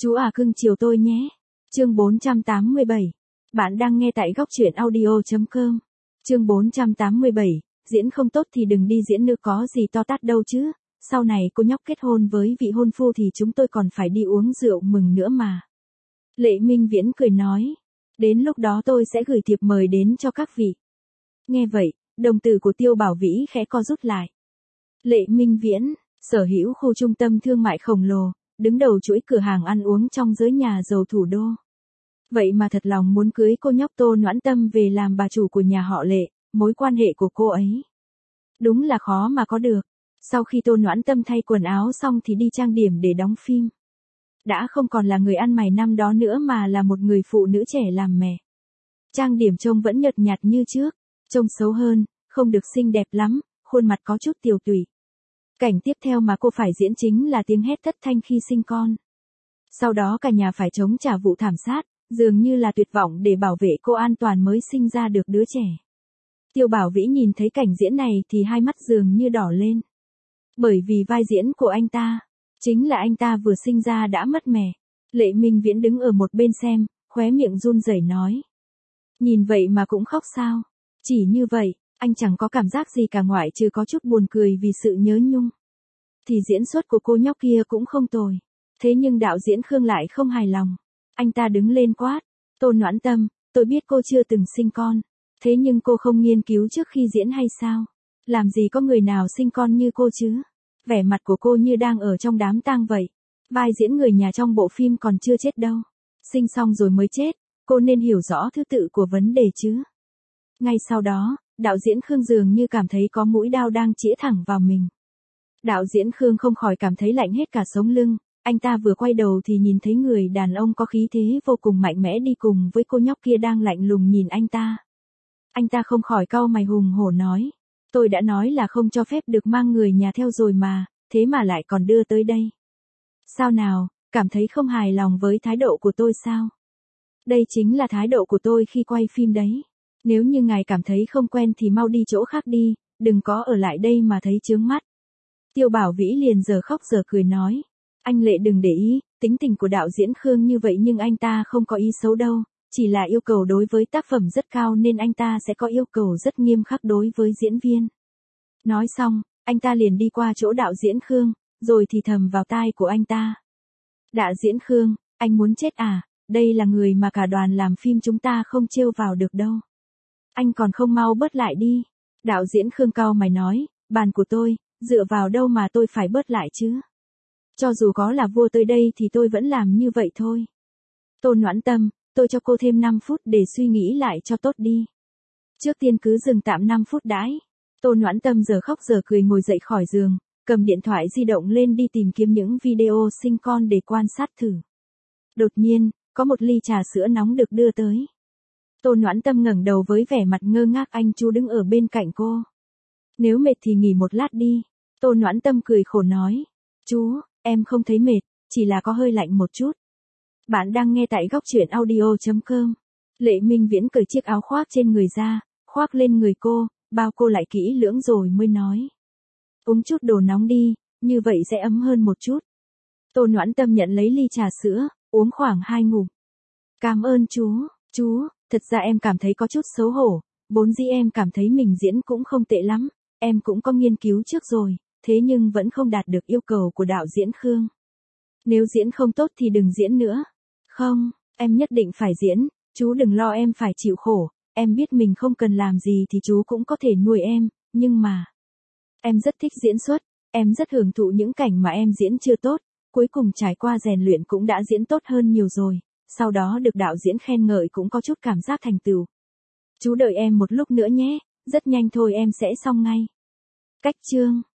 Chú à cưng chiều tôi nhé. Chương 487. Bạn đang nghe tại góc truyện audio.com. Chương 487. Diễn không tốt thì đừng đi diễn nữa, có gì to tát đâu chứ. Sau này cô nhóc kết hôn với vị hôn phu thì chúng tôi còn phải đi uống rượu mừng nữa mà. Lệ Minh Viễn cười nói. Đến lúc đó tôi sẽ gửi thiệp mời đến cho các vị. Nghe vậy, đồng tử của Tiêu Bảo Vĩ khẽ co rút lại. Lệ Minh Viễn, sở hữu khu trung tâm thương mại khổng lồ, đứng đầu chuỗi cửa hàng ăn uống trong giới nhà giàu thủ đô. Vậy mà thật lòng muốn cưới cô nhóc Tô Noãn Tâm về làm bà chủ của nhà họ Lệ, mối quan hệ của cô ấy đúng là khó mà có được. Sau khi Tô Noãn Tâm thay quần áo xong thì đi trang điểm để đóng phim. Đã không còn là người ăn mày năm đó nữa mà là một người phụ nữ trẻ làm mẹ. Trang điểm trông vẫn nhợt nhạt như trước, trông xấu hơn, không được xinh đẹp lắm, khuôn mặt có chút tiều tụy. Cảnh tiếp theo mà cô phải diễn chính là tiếng hét thất thanh khi sinh con. Sau đó cả nhà phải chống trả vụ thảm sát, dường như là tuyệt vọng để bảo vệ cô an toàn mới sinh ra được đứa trẻ. Tiêu Bảo Vĩ nhìn thấy cảnh diễn này thì hai mắt dường như đỏ lên. Bởi vì vai diễn của anh ta, chính là anh ta vừa sinh ra đã mất mẹ. Lệ Minh Viễn đứng ở một bên xem, khóe miệng run rẩy nói. Nhìn vậy mà cũng khóc sao? Chỉ như vậy, anh chẳng có cảm giác gì cả ngoại trừ có chút buồn cười vì sự nhớ nhung. Thì diễn xuất của cô nhóc kia cũng không tồi. Thế nhưng đạo diễn Khương lại không hài lòng. Anh ta đứng lên quát. Tô Noãn Tâm, tôi biết cô chưa từng sinh con. Thế nhưng cô không nghiên cứu trước khi diễn hay sao? Làm gì có người nào sinh con như cô chứ? Vẻ mặt của cô như đang ở trong đám tang vậy. Vai diễn người nhà trong bộ phim còn chưa chết đâu. Sinh xong rồi mới chết. Cô nên hiểu rõ thứ tự của vấn đề chứ. Ngay sau đó, đạo diễn Khương dường như cảm thấy có mũi đao đang chĩa thẳng vào mình. Đạo diễn Khương không khỏi cảm thấy lạnh hết cả sống lưng. Anh ta vừa quay đầu thì nhìn thấy người đàn ông có khí thế vô cùng mạnh mẽ đi cùng với cô nhóc kia đang lạnh lùng nhìn anh ta. Anh ta không khỏi cau mày hùng hổ nói. Tôi đã nói là không cho phép được mang người nhà theo rồi mà, thế mà lại còn đưa tới đây. Sao nào, cảm thấy không hài lòng với thái độ của tôi sao? Đây chính là thái độ của tôi khi quay phim đấy. Nếu như ngài cảm thấy không quen thì mau đi chỗ khác đi, đừng có ở lại đây mà thấy chướng mắt. Tiêu Bảo Vĩ liền giờ khóc giờ cười nói. Anh Lệ đừng để ý, tính tình của đạo diễn Khương như vậy nhưng anh ta không có ý xấu đâu, chỉ là yêu cầu đối với tác phẩm rất cao nên anh ta sẽ có yêu cầu rất nghiêm khắc đối với diễn viên. Nói xong, anh ta liền đi qua chỗ đạo diễn Khương, rồi thì thầm vào tai của anh ta. Đạo diễn Khương, anh muốn chết à, đây là người mà cả đoàn làm phim chúng ta không trêu vào được đâu. Anh còn không mau bớt lại đi. Đạo diễn Khương cau mày nói, bàn của tôi, dựa vào đâu mà tôi phải bớt lại chứ? Cho dù có là vua tới đây thì tôi vẫn làm như vậy thôi. Tô Noãn Tâm, tôi cho cô thêm 5 phút để suy nghĩ lại cho tốt đi. Trước tiên cứ dừng tạm 5 phút đãi. Tô Noãn Tâm giờ khóc giờ cười ngồi dậy khỏi giường, cầm điện thoại di động lên đi tìm kiếm những video sinh con để quan sát thử. Đột nhiên, có một ly trà sữa nóng được đưa tới. Tô Noãn Tâm ngẩng đầu với vẻ mặt ngơ ngác, anh chú đứng ở bên cạnh cô. Nếu mệt thì nghỉ một lát đi. Tô Noãn Tâm cười khổ nói. Chú, em không thấy mệt, chỉ là có hơi lạnh một chút. Bạn đang nghe tại góc truyện audio.com. Lệ Minh Viễn cởi chiếc áo khoác trên người ra, khoác lên người cô, bao cô lại kỹ lưỡng rồi mới nói. Uống chút đồ nóng đi, như vậy sẽ ấm hơn một chút. Tô Noãn Tâm nhận lấy ly trà sữa, uống khoảng 2 ngụm. Cảm ơn chú, thật ra em cảm thấy có chút xấu hổ, vốn dĩ em cảm thấy mình diễn cũng không tệ lắm, em cũng có nghiên cứu trước rồi, thế nhưng vẫn không đạt được yêu cầu của đạo diễn Khương. Nếu diễn không tốt thì đừng diễn nữa. Không, em nhất định phải diễn, chú đừng lo em phải chịu khổ, em biết mình không cần làm gì thì chú cũng có thể nuôi em, nhưng mà em rất thích diễn xuất, em rất hưởng thụ những cảnh mà em diễn chưa tốt, cuối cùng trải qua rèn luyện cũng đã diễn tốt hơn nhiều rồi, sau đó được đạo diễn khen ngợi cũng có chút cảm giác thành tựu. Chú đợi em một lúc nữa nhé, rất nhanh thôi em sẽ xong ngay. Cách chương